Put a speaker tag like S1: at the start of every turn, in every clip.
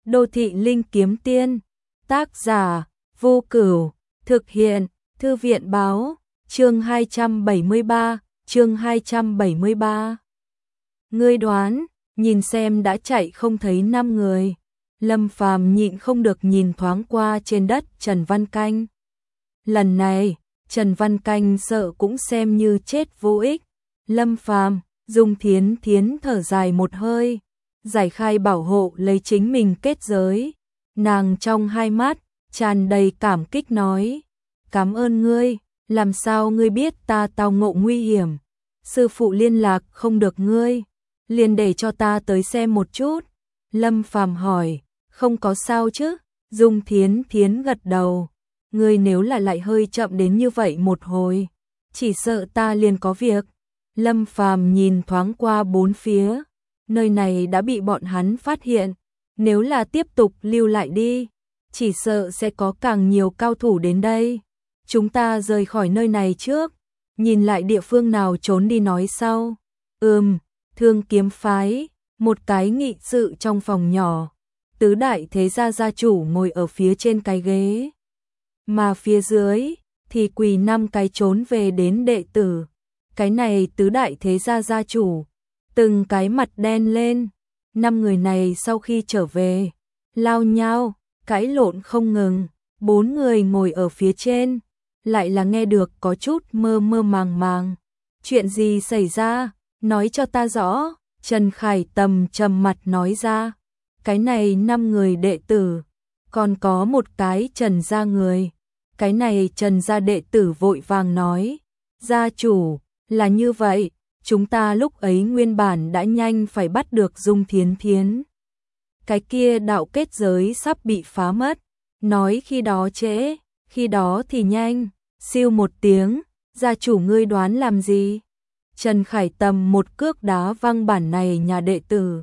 S1: Đô thị linh kiếm tiên. Tác giả Vô Cửu. Thực hiện Thư viện báo. Chương 273. Chương 273. Ngươi đoán, nhìn xem đã chạy không thấy 5 người. Lâm Phàm nhịn không được nhìn thoáng qua trên đất Trần Văn Canh. Lần này, Trần Văn Canh sợ cũng xem như chết vô ích. Lâm Phàm, Dung Thiến Thiến thở dài một hơi, giải khai bảo hộ lấy chính mình kết giới. Nàng trong hai mắt tràn đầy cảm kích nói: "Cảm ơn ngươi, làm sao ngươi biết ta tao ngộ nguy hiểm? Sư phụ liên lạc không được ngươi, liền để cho ta tới xem một chút." Lâm Phàm hỏi: "Không có sao chứ?" Dung Thiến Thiến gật đầu: "Ngươi nếu là lại hơi chậm đến như vậy một hồi, chỉ sợ ta liền có việc." Lâm Phàm nhìn thoáng qua bốn phía, nơi này đã bị bọn hắn phát hiện, nếu là tiếp tục lưu lại đi, chỉ sợ sẽ có càng nhiều cao thủ đến đây. Chúng ta rời khỏi nơi này trước, nhìn lại địa phương nào trốn đi nói sau. Thương kiếm phái, một cái nghị sự trong phòng nhỏ, tứ đại thế gia gia chủ ngồi ở phía trên cái ghế, mà phía dưới thì quỳ 5 cái trốn về đến đệ tử. Cái này tứ đại thế gia gia chủ, từng cái mặt đen lên. 5 người này sau khi trở về, lao nhau, cãi lộn không ngừng. 4 người ngồi ở phía trên, lại là nghe được có chút mơ mơ màng màng. "Chuyện gì xảy ra? Nói cho ta rõ." Trần Khải Tầm trầm mặt nói ra. Cái này 5 người đệ tử, còn có một cái Trần gia người. Cái này Trần gia đệ tử vội vàng nói: "Gia chủ, là như vậy, chúng ta lúc ấy nguyên bản đã nhanh phải bắt được Dung Thiến Thiến. Cái kia đạo kết giới sắp bị phá mất, nói khi đó trễ, khi đó thì nhanh." Siêu một tiếng, "Gia chủ ngươi đoán làm gì?" Trần Khải Tầm một cước đá văng bản này nhà đệ tử.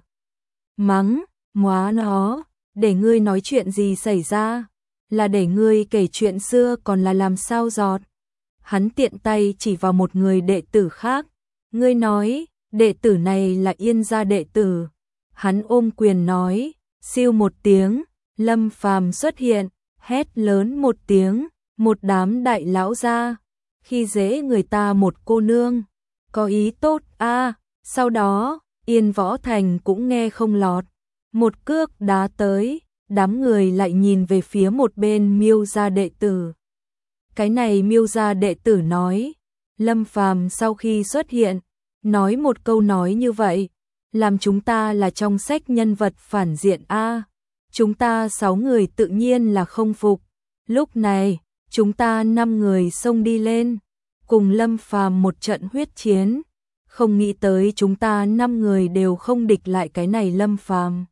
S1: Mắng: "Móa nó, để ngươi nói chuyện gì xảy ra? Là để ngươi kể chuyện xưa còn là làm sao giọt?" Hắn tiện tay chỉ vào một người đệ tử khác: "Ngươi nói, đệ tử này là Yên gia đệ tử." Hắn ôm quyền nói. Siêu một tiếng, Lâm Phàm xuất hiện, hét lớn một tiếng: "Một đám đại lão gia, khi dễ người ta một cô nương, có ý tốt a." Sau đó, Yên Võ Thành cũng nghe không lọt, một cước đá tới, đám người lại nhìn về phía một bên Miêu gia đệ tử. Cái này Miêu gia đệ tử nói, Lâm Phàm sau khi xuất hiện, nói một câu nói như vậy, làm chúng ta là trong sách nhân vật phản diện a. Chúng ta 6 người tự nhiên là không phục. Lúc này, chúng ta 5 người xông đi lên, cùng Lâm Phàm một trận huyết chiến. Không nghĩ tới chúng ta 5 người đều không địch lại cái này Lâm Phàm.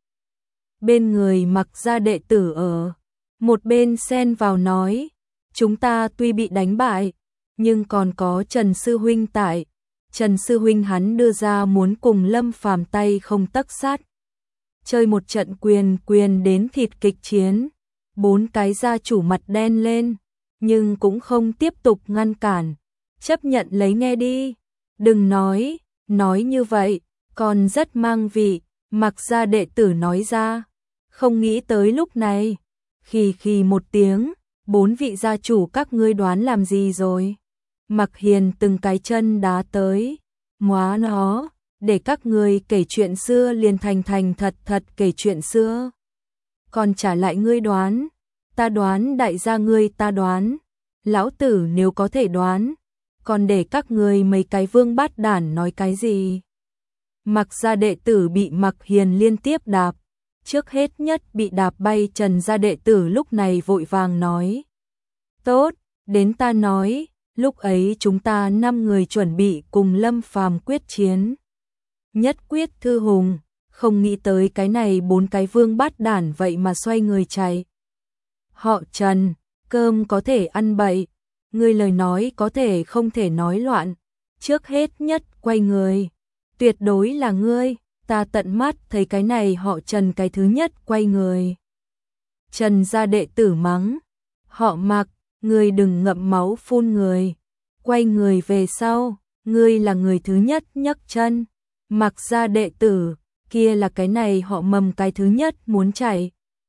S1: Bên người Mặc gia đệ tử ở một bên xen vào nói: "Chúng ta tuy bị đánh bại, nhưng còn có Trần sư huynh tại." Trần sư huynh hắn đưa ra muốn cùng Lâm Phàm tay không tấc sắt, chơi một trận quyền quyền đến thịt kịch chiến. 4 cái gia chủ mặt đen lên, nhưng cũng không tiếp tục ngăn cản, chấp nhận lấy nghe đi. "Đừng nói như vậy, còn rất mang vị." Mặc gia đệ tử nói ra. Không nghĩ tới lúc này, khì một tiếng, 4 vị gia chủ các ngươi đoán làm gì rồi? Mặc Hiền từng cái chân đá tới. "Móa nó, để các ngươi kể chuyện xưa liền thành thật kể chuyện xưa. Còn trả lại ngươi đoán, ta đoán đại gia ngươi ta đoán. Lão tử nếu có thể đoán, còn để các ngươi mấy cái vương bát đản nói cái gì?" Mặc gia đệ tử bị Mặc Hiền liên tiếp đạp, trước hết nhất bị đạp bay Trần gia đệ tử lúc này vội vàng nói: "Tốt, đến ta nói, lúc ấy chúng ta 5 người chuẩn bị cùng Lâm Phàm quyết chiến. Nhất quyết thư hùng, không nghĩ tới cái này 4 cái vương bát đản vậy mà xoay người chạy. Họ Trần, cơm có thể ăn bậy, ngươi lời nói có thể không thể nói loạn. Trước hết nhất quay người, tuyệt đối là ngươi, ta tận mắt thấy cái này họ Trần cái thứ nhất quay người." Trần gia đệ tử mắng: "Họ Mặc, ngươi đừng ngậm máu phun người, quay người về sau, ngươi là người thứ nhất nhấc chân." Mặc gia đệ tử, kia là cái này họ Mầm cái thứ nhất muốn chạy.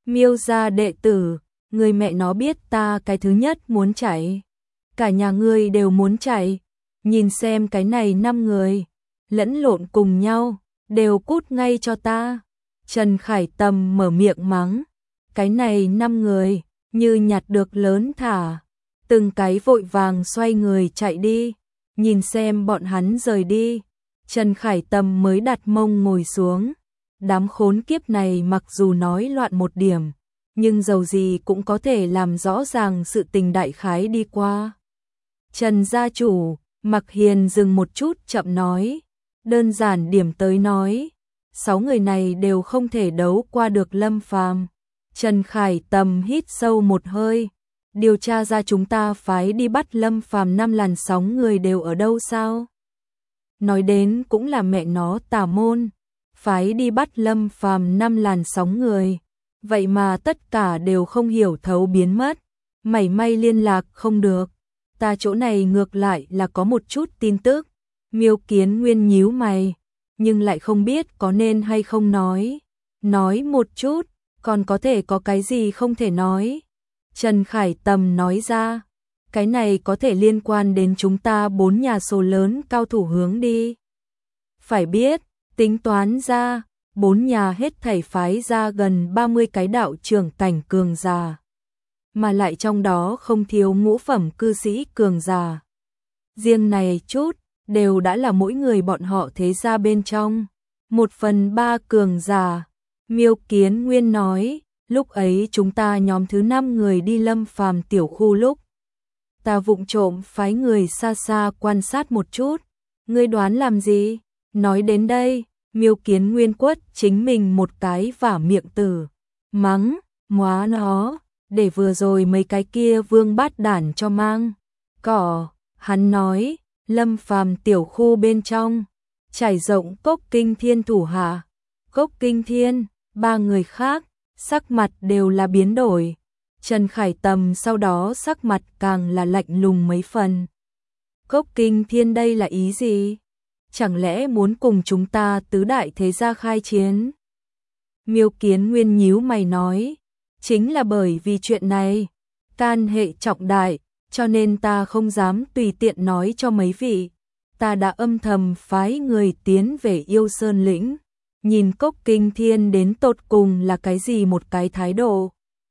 S1: Miêu gia đệ tử, người mẹ nó biết ta cái thứ nhất muốn chạy. Cả nhà ngươi đều muốn chạy. Nhìn xem cái này 5 người, lẫn lộn cùng nhau, đều cút ngay cho ta. Trần Khải Tầm mở miệng mắng. Cái này 5 người, như nhặt được lớn thả. Từng cái vội vàng xoay người chạy đi. Nhìn xem bọn hắn rời đi. Trần Khải Tầm mới đặt mông ngồi xuống. Đám khốn kiếp này mặc dù nói loạn một điểm, nhưng dầu gì cũng có thể làm rõ ràng sự tình đại khái đi qua. Trần gia chủ, Mặc Hiền dừng một chút chậm nói, đơn giản điểm tới nói, 6 người này đều không thể đấu qua được Lâm Phàm. Trần Khải Tầm hít sâu một hơi, điều tra ra chúng ta phái đi bắt Lâm Phàm 5 làn sóng người đều ở đâu sao? Nói đến cũng là mẹ nó tà môn, phái đi bắt Lâm Phàm 5 làn sóng người, vậy mà tất cả đều không hiểu thấu biến mất, mảy may liên lạc không được. Ta chỗ này ngược lại là có một chút tin tức. Miêu Kiến Nguyên nhíu mày, nhưng lại không biết có nên hay không nói. Nói một chút, còn có thể có cái gì không thể nói. Trần Khải Tầm nói ra, cái này có thể liên quan đến chúng ta 4 nhà số lớn cao thủ hướng đi. Phải biết, tính toán ra, 4 nhà hết thảy phái ra gần 30 cái đạo trưởng cảnh cường giả. Mà lại trong đó không thiếu ngũ phẩm cư sĩ cường giả. Riêng này chút, đều đã là mỗi người bọn họ thế gia bên trong. 1/3 cường giả. Miêu Kiến Nguyên nói, lúc ấy chúng ta nhóm thứ 5 người đi Lâm Phàm tiểu khu lúc. Ta vụng trộm phái người xa xa quan sát một chút. Ngươi đoán làm gì? Nói đến đây, Miêu Kiến Nguyên quất chính mình một cái vả miệng tử. Mắng, móa nó, để vừa rồi mấy cái kia vương bát đản cho mang. Cỏ, hắn nói, Lâm Phàm tiểu khu bên trong, trải rộng Cốc Kinh Thiên thủ hạ. Cốc Kinh Thiên, 3 người khác, sắc mặt đều là biến đổi. Trần Khải Tầm sau đó sắc mặt càng là lạnh lùng mấy phần. Cốc Kinh Thiên đây là ý gì? Chẳng lẽ muốn cùng chúng ta tứ đại thế gia khai chiến? Miêu Kiến Nguyên nhíu mày nói, chính là bởi vì chuyện này, can hệ trọng đại, cho nên ta không dám tùy tiện nói cho mấy vị. Ta đã âm thầm phái người tiến về Yêu Sơn lĩnh, nhìn Cốc Kinh Thiên đến tột cùng là cái gì một cái thái độ.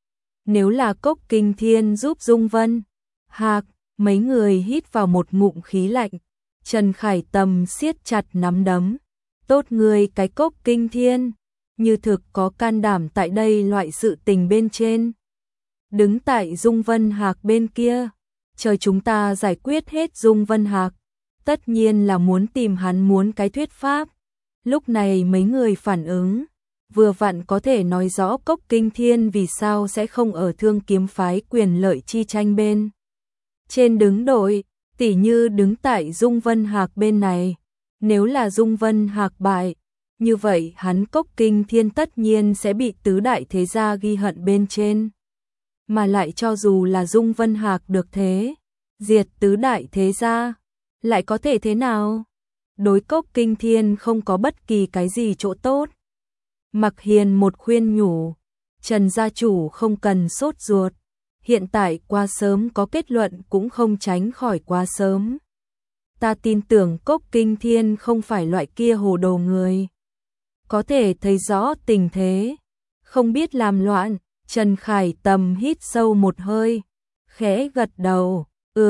S1: Nếu là Cốc Kinh Thiên giúp Dung Vân, Hạc, mấy người hít vào một ngụm khí lạnh. Trần Khải Tầm siết chặt nắm đấm. Tốt người cái Cốc Kinh Thiên, như thực có can đảm tại đây loại sự tình bên trên. Đứng tại Dung Vân Hạc bên kia, chờ chúng ta giải quyết hết Dung Vân Hạc, tất nhiên là muốn tìm hắn muốn cái thuyết pháp. Lúc này mấy người phản ứng, vừa vặn có thể nói rõ Cốc Kinh Thiên vì sao sẽ không ở Thương Kiếm phái quyền lợi chi tranh bên trên đứng đội, tỉ như đứng tại Dung Vân Hạc bên này. Nếu là Dung Vân Hạc bại, như vậy hắn Cốc Kinh Thiên tất nhiên sẽ bị tứ đại thế gia ghi hận bên trên. Mà lại cho dù là Dung Vân Hạc được thế, diệt tứ đại thế gia, lại có thể thế nào? Đối Cốc Kinh Thiên không có bất kỳ cái gì chỗ tốt. Mặc Hiền một khuyên nhủ, Trần gia chủ không cần sốt ruột, hiện tại quá sớm có kết luận cũng không tránh khỏi quá sớm. Ta tin tưởng Cốc Kinh Thiên không phải loại kia hồ đồ người. Có thể thấy rõ tình thế, không biết làm loạn. Trần Khải Tầm hít sâu một hơi, khẽ gật đầu,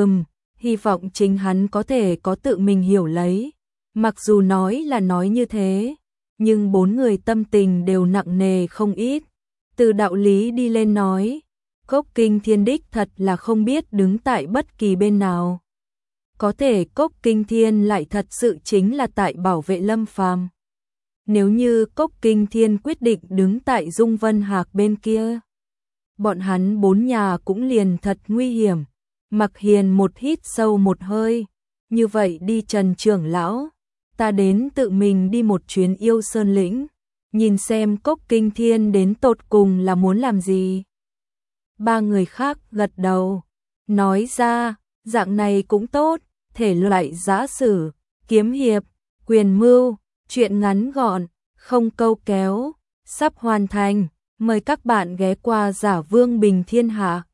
S1: hy vọng chính hắn có thể có tự mình hiểu lấy. Mặc dù nói là nói như thế, nhưng 4 người tâm tình đều nặng nề không ít. Từ đạo lý đi lên nói, Cốc Kinh Thiên đích thật là không biết đứng tại bất kỳ bên nào. Có thể Cốc Kinh Thiên lại thật sự chính là tại bảo vệ Lâm Phàm. Nếu như Cốc Kinh Thiên quyết định đứng tại Dung Vân Hạc bên kia, bọn hắn 4 nhà cũng liền thật nguy hiểm. Mặc Hiền một hít sâu một hơi, như vậy đi Trần trưởng lão, ta đến tự mình đi một chuyến Yêu Sơn lĩnh, nhìn xem Cốc Kinh Thiên đến tột cùng là muốn làm gì. 3 người khác gật đầu, nói ra, dạng này cũng tốt, thể loại giã sử, kiếm hiệp, quyền mưu, chuyện ngắn gọn, không câu kéo, sắp hoàn thành. Mời các bạn ghé qua Giả Vương Bình Thiên Hạ.